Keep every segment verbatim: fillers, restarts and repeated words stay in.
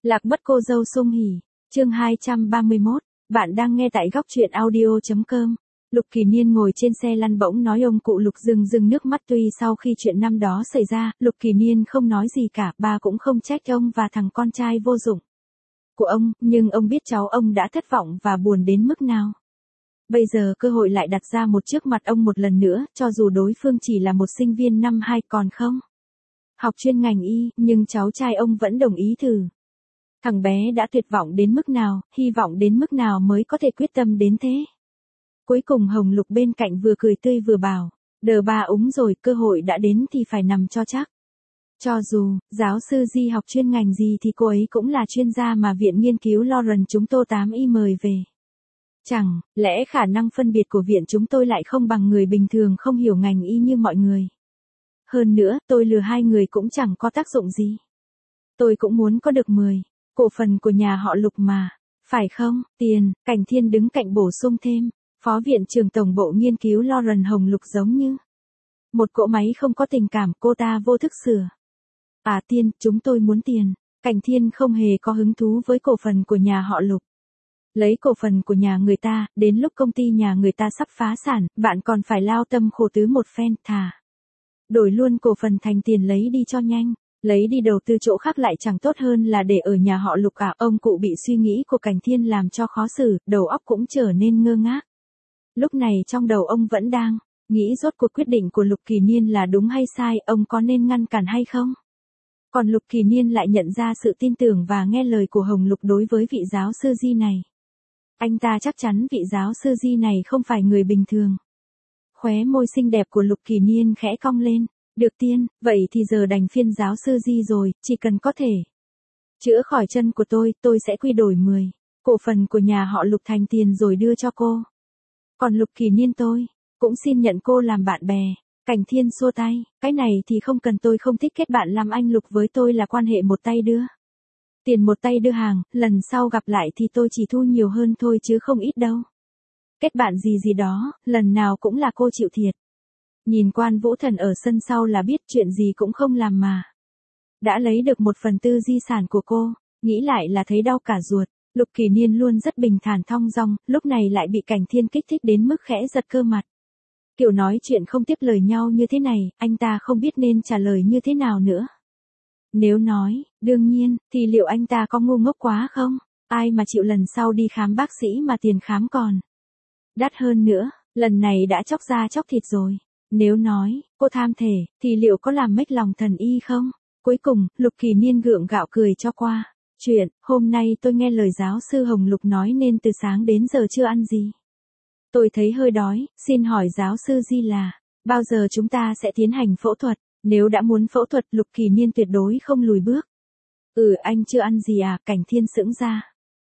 Lạc mất cô dâu sum hỉ, chương hai trăm ba mươi mốt, bạn đang nghe tại góc truyện audio.com. Lục Kỳ Niên ngồi trên xe lăn bỗng nói ông cụ Lục rưng rưng nước mắt tuy sau khi chuyện năm đó xảy ra, Lục Kỳ Niên không nói gì cả, bà cũng không trách ông và thằng con trai vô dụng của ông, nhưng ông biết cháu ông đã thất vọng và buồn đến mức nào. Bây giờ cơ hội lại đặt ra một trước mặt ông một lần nữa, cho dù đối phương chỉ là một sinh viên năm hai còn không học chuyên ngành y, nhưng cháu trai ông vẫn đồng ý thử. Thằng bé đã tuyệt vọng đến mức nào, hy vọng đến mức nào mới có thể quyết tâm đến thế. Cuối cùng Hồng Lục bên cạnh vừa cười tươi vừa bảo, đờ bà úng rồi, cơ hội đã đến thì phải nằm cho chắc. Cho dù, giáo sư Di học chuyên ngành gì thì cô ấy cũng là chuyên gia mà Viện Nghiên cứu Lawrence chúng tôi tám y mời về. Chẳng lẽ khả năng phân biệt của viện chúng tôi lại không bằng người bình thường không hiểu ngành y như mọi người. Hơn nữa, tôi lừa hai người cũng chẳng có tác dụng gì. Tôi cũng muốn có được mười cổ phần của nhà họ Lục mà, phải không? Tiền, Cảnh Thiên đứng cạnh bổ sung thêm, Phó Viện trưởng Tổng bộ Nghiên cứu Lawrence Hồng Lục giống như một cỗ máy không có tình cảm, cô ta vô thức sửa. À Tiên, chúng tôi muốn tiền. Cảnh Thiên không hề có hứng thú với cổ phần của nhà họ Lục. Lấy cổ phần của nhà người ta, đến lúc công ty nhà người ta sắp phá sản, bạn còn phải lao tâm khổ tứ một phen, thà đổi luôn cổ phần thành tiền lấy đi cho nhanh, lấy đi đầu tư chỗ khác lại chẳng tốt hơn là để ở nhà họ Lục à. Ông cụ bị suy nghĩ của Cảnh Thiên làm cho khó xử, đầu óc cũng trở nên ngơ ngác. Lúc này trong đầu ông vẫn đang nghĩ rốt cuộc quyết định của Lục Kỳ Niên là đúng hay sai, ông có nên ngăn cản hay không? Còn Lục Kỳ Niên lại nhận ra sự tin tưởng và nghe lời của Hồng Lục đối với vị giáo sư Di này. Anh ta chắc chắn vị giáo sư Di này không phải người bình thường. Khóe môi xinh đẹp của Lục Kỳ Niên khẽ cong lên. Được Tiên, vậy thì giờ đành phiên giáo sư Di rồi, chỉ cần có thể chữa khỏi chân của tôi, tôi sẽ quy đổi mười cổ phần của nhà họ Lục thành tiền rồi đưa cho cô. Còn Lục Kỳ Niên tôi cũng xin nhận cô làm bạn bè. Cảnh Thiên xua tay, cái này thì không cần, tôi không thích kết bạn làm anh Lục với tôi là quan hệ một tay đưa tiền một tay đưa hàng, lần sau gặp lại thì tôi chỉ thu nhiều hơn thôi chứ không ít đâu. Kết bạn gì gì đó, lần nào cũng là cô chịu thiệt. Nhìn Quan Vũ Thần ở sân sau là biết chuyện gì cũng không làm mà đã lấy được một phần tư di sản của cô, nghĩ lại là thấy đau cả ruột. Lục Kỳ Niên luôn rất bình thản thong dong, lúc này lại bị Cảnh Thiên kích thích đến mức khẽ giật cơ mặt. Kiểu nói chuyện không tiếp lời nhau như thế này, anh ta không biết nên trả lời như thế nào nữa. Nếu nói, đương nhiên, thì liệu anh ta có ngu ngốc quá không? Ai mà chịu lần sau đi khám bác sĩ mà tiền khám còn đắt hơn nữa, lần này đã chóc da chóc thịt rồi. Nếu nói, cô tham thể, thì liệu có làm mếch lòng thần y không? Cuối cùng, Lục Kỳ Niên gượng gạo cười cho qua. Chuyện, hôm nay tôi nghe lời giáo sư Hồng Lục nói nên từ sáng đến giờ chưa ăn gì. Tôi thấy hơi đói, xin hỏi giáo sư Di là, bao giờ chúng ta sẽ tiến hành phẫu thuật? Nếu đã muốn phẫu thuật, Lục Kỳ Niên tuyệt đối không lùi bước. Ừ, anh chưa ăn gì à? Cảnh Thiên sững ra.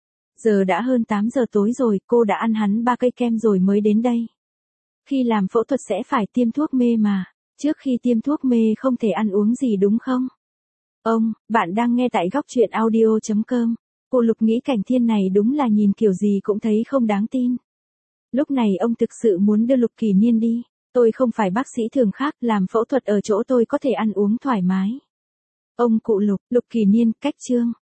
Giờ đã hơn tám giờ tối rồi, cô đã ăn hắn ba cây kem rồi mới đến đây. Khi làm phẫu thuật sẽ phải tiêm thuốc mê mà, trước khi tiêm thuốc mê không thể ăn uống gì đúng không? Ông, bạn đang nghe tại góc truyện audio.com. Cô Lục nghĩ Cảnh Thiên này đúng là nhìn kiểu gì cũng thấy không đáng tin. Lúc này ông thực sự muốn đưa Lục Kỳ Niên đi. Tôi không phải bác sĩ thường khác, làm phẫu thuật ở chỗ tôi có thể ăn uống thoải mái. Ông cụ Lục, Lục Kỳ Niên, cách chương.